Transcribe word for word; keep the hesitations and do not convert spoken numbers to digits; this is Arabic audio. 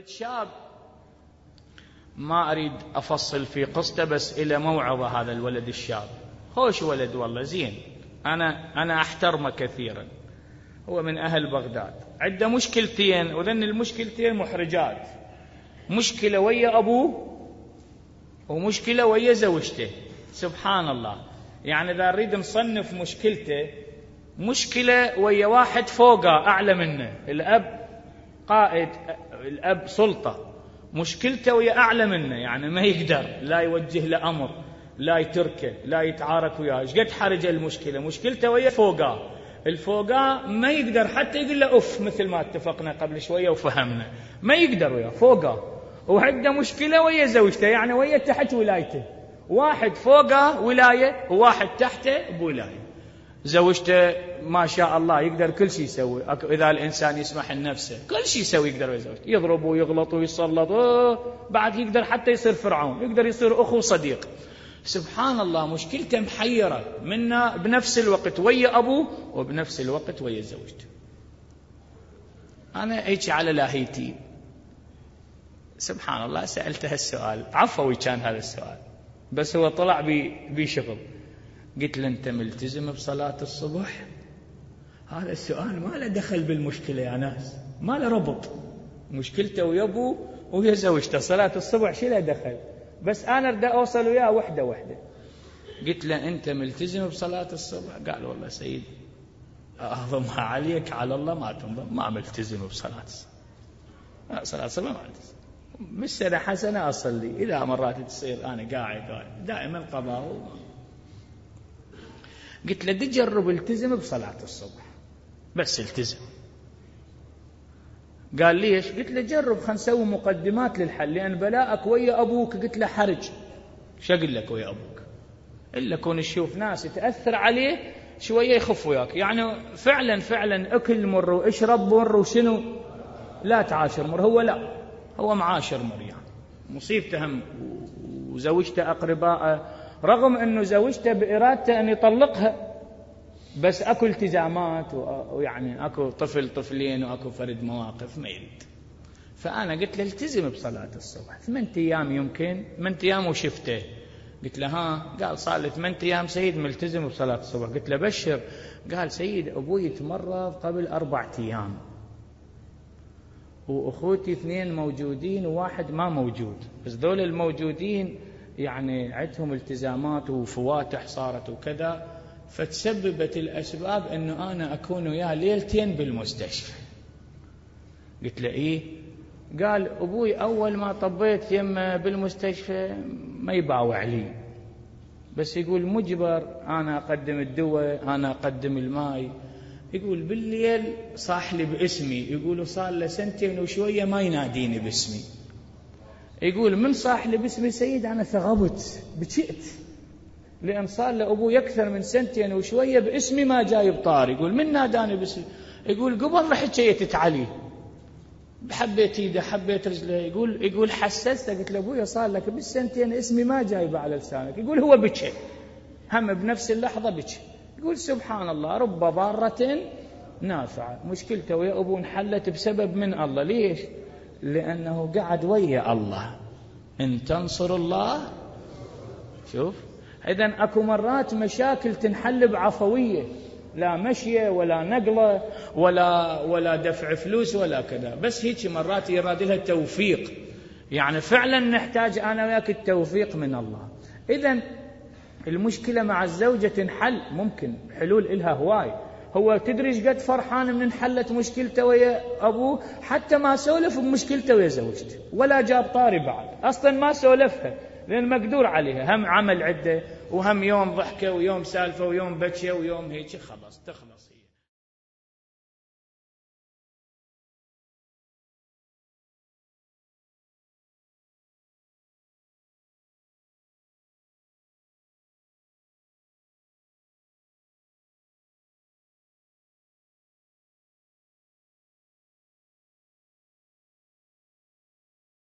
شاب ما أريد أفصل في قصته، بس إلى موعظة هذا الولد الشاب. خوش ولد والله زين، أنا أنا أحترمه كثيرا. هو من أهل بغداد، عنده مشكلتين، وذن المشكلتين محرجات. مشكلة ويا أبوه ومشكلة ويا زوجته. سبحان الله. يعني إذا نريد نصنف مشكلته، مشكلة ويا واحد فوقه أعلى منه، الأب قائد، الأب سلطة، مشكلته ويا أعلى منه، يعني ما يقدر لا يوجه له أمر، لا يتركه، لا يتعارك وياه. ايش قد حرج المشكلة؟ مشكلته ويا فوقه، الفوقه ما يقدر حتى يقول له أف، مثل ما اتفقنا قبل شوية وفهمنا، ما يقدر وياه فوقه. وعنده مشكلة ويا زوجته، يعني ويا تحت ولايته، واحد فوقه ولاية وواحد تحته بولاية. زوجته ما شاء الله يقدر كل شيء يسوي، إذا الإنسان يسمح لنفسه كل شيء يسوي يقدر ويا زوجته، يضرب ويغلط ويسلط، بعد يقدر حتى يصير فرعون، يقدر يصير أخو صديق. سبحان الله. مشكلته محيرة منا بنفس الوقت ويا أبوه وبنفس الوقت ويا زوجته. أنا هيك على لاهيتي سبحان الله سألته السؤال، عفوي كان هذا السؤال، بس هو طلع بشغل. قلت له أنت ملتزم بصلاة الصبح؟ هذا السؤال ما له دخل بالمشكلة يا ناس، ما له ربط. مشكلته ويا أبوه ويا زوجته، صلاة الصبح شي له دخل؟ بس أنا أريد أوصل وياه وحدة وحدة. قلت له أنت ملتزم بصلاة الصبح؟ قال والله سيد أعظمها عليك على الله ما تنظم، ما ملتزم بصلاة الصبح. صلاة الصبح ما ملتزم، مش سنة حسنة أصلي، إذا مرات تصير أنا قاعد قاعد دائما قضاء. قلت له تجرب التزم بصلاة الصبح، بس التزم. قال ليش؟ قلت له جرب، خلينا نسوي مقدمات للحل، لأن بلاءك ويا أبوك. قلت له حرج، شو أقول لك ويا أبوك؟ إلا كون تشوف ناس يتأثر عليه شوية يخف وياك، يعني فعلا فعلا أكل مر واشرب مر وشنو لا تعاشر مر. هو لا، هو معاشر مر، يعني مصيبته هم وزوجته أقرباءه، رغم أنه زوجته بإرادته أن يطلقها، بس أكو التزامات ويعني أكو طفل طفلين وأكو فرد مواقف ما يريد. فأنا قلت له التزم بصلاة الصبح ثمان أيام، يمكن ثمان أيام وشفته. قلت له ها؟ قال صار لي ثمان أيام سيد ملتزم بصلاة الصبح. قلت له بشر. قال سيد أبوي تمرض قبل أربعة أيام، وأخوتي اثنين موجودين وواحد ما موجود، بس دول الموجودين يعني عندهم التزامات وفواتح صارت وكذا، فتسببت الأسباب أنه أنا أكون وياه ليلتين بالمستشفى. قلت له إيه؟ قال أبوي أول ما طبيت يمه بالمستشفى ما يباوع لي، بس يقول مجبر أنا أقدم الدواء، أنا أقدم الماء. يقول بالليل صاح لي باسمي، يقول صار له سنتين وشوية ما يناديني باسمي. يقول من صاح لي باسمي سيد أنا ثغبت بكيت، لأن صار له أبوي أكثر من سنتين وشوية باسمي ما جايب طار. يقول من ناداني باسمي؟ يقول قبل رحت شيتت عليه، حبيت ايده حبيت رجله. يقول يقول حسسته، قلت له ابويا صار لك بالسنتين اسمي ما جايبه على لسانك. يقول هو بكى هم بنفس اللحظة بكى. يقول سبحان الله، رب ضارة نافعة. مشكلته ويا أبوه انحلت بسبب من الله. ليش؟ لأنه قعد ويا الله. إن تنصر الله، شوف، إذن أكو مرات مشاكل تنحل بعفوية، لا مشية ولا نقلة ولا ولا دفع فلوس ولا كذا، بس هيك مرات يراد لها توفيق. يعني فعلا نحتاج أنا وياك التوفيق من الله. إذن المشكلة مع الزوجة تنحل، ممكن حلول إلها هواي. هو تدري قد فرحان من انحلت مشكلته ويا أبوه، حتى ما سولف بمشكلته ويا زوجته ولا جاب طاري بعد، أصلا ما سولفها لأن مقدور عليها، هم عمل عدة وهم يوم ضحكة ويوم سالفة ويوم بكية ويوم هيك، خلاص تخلص.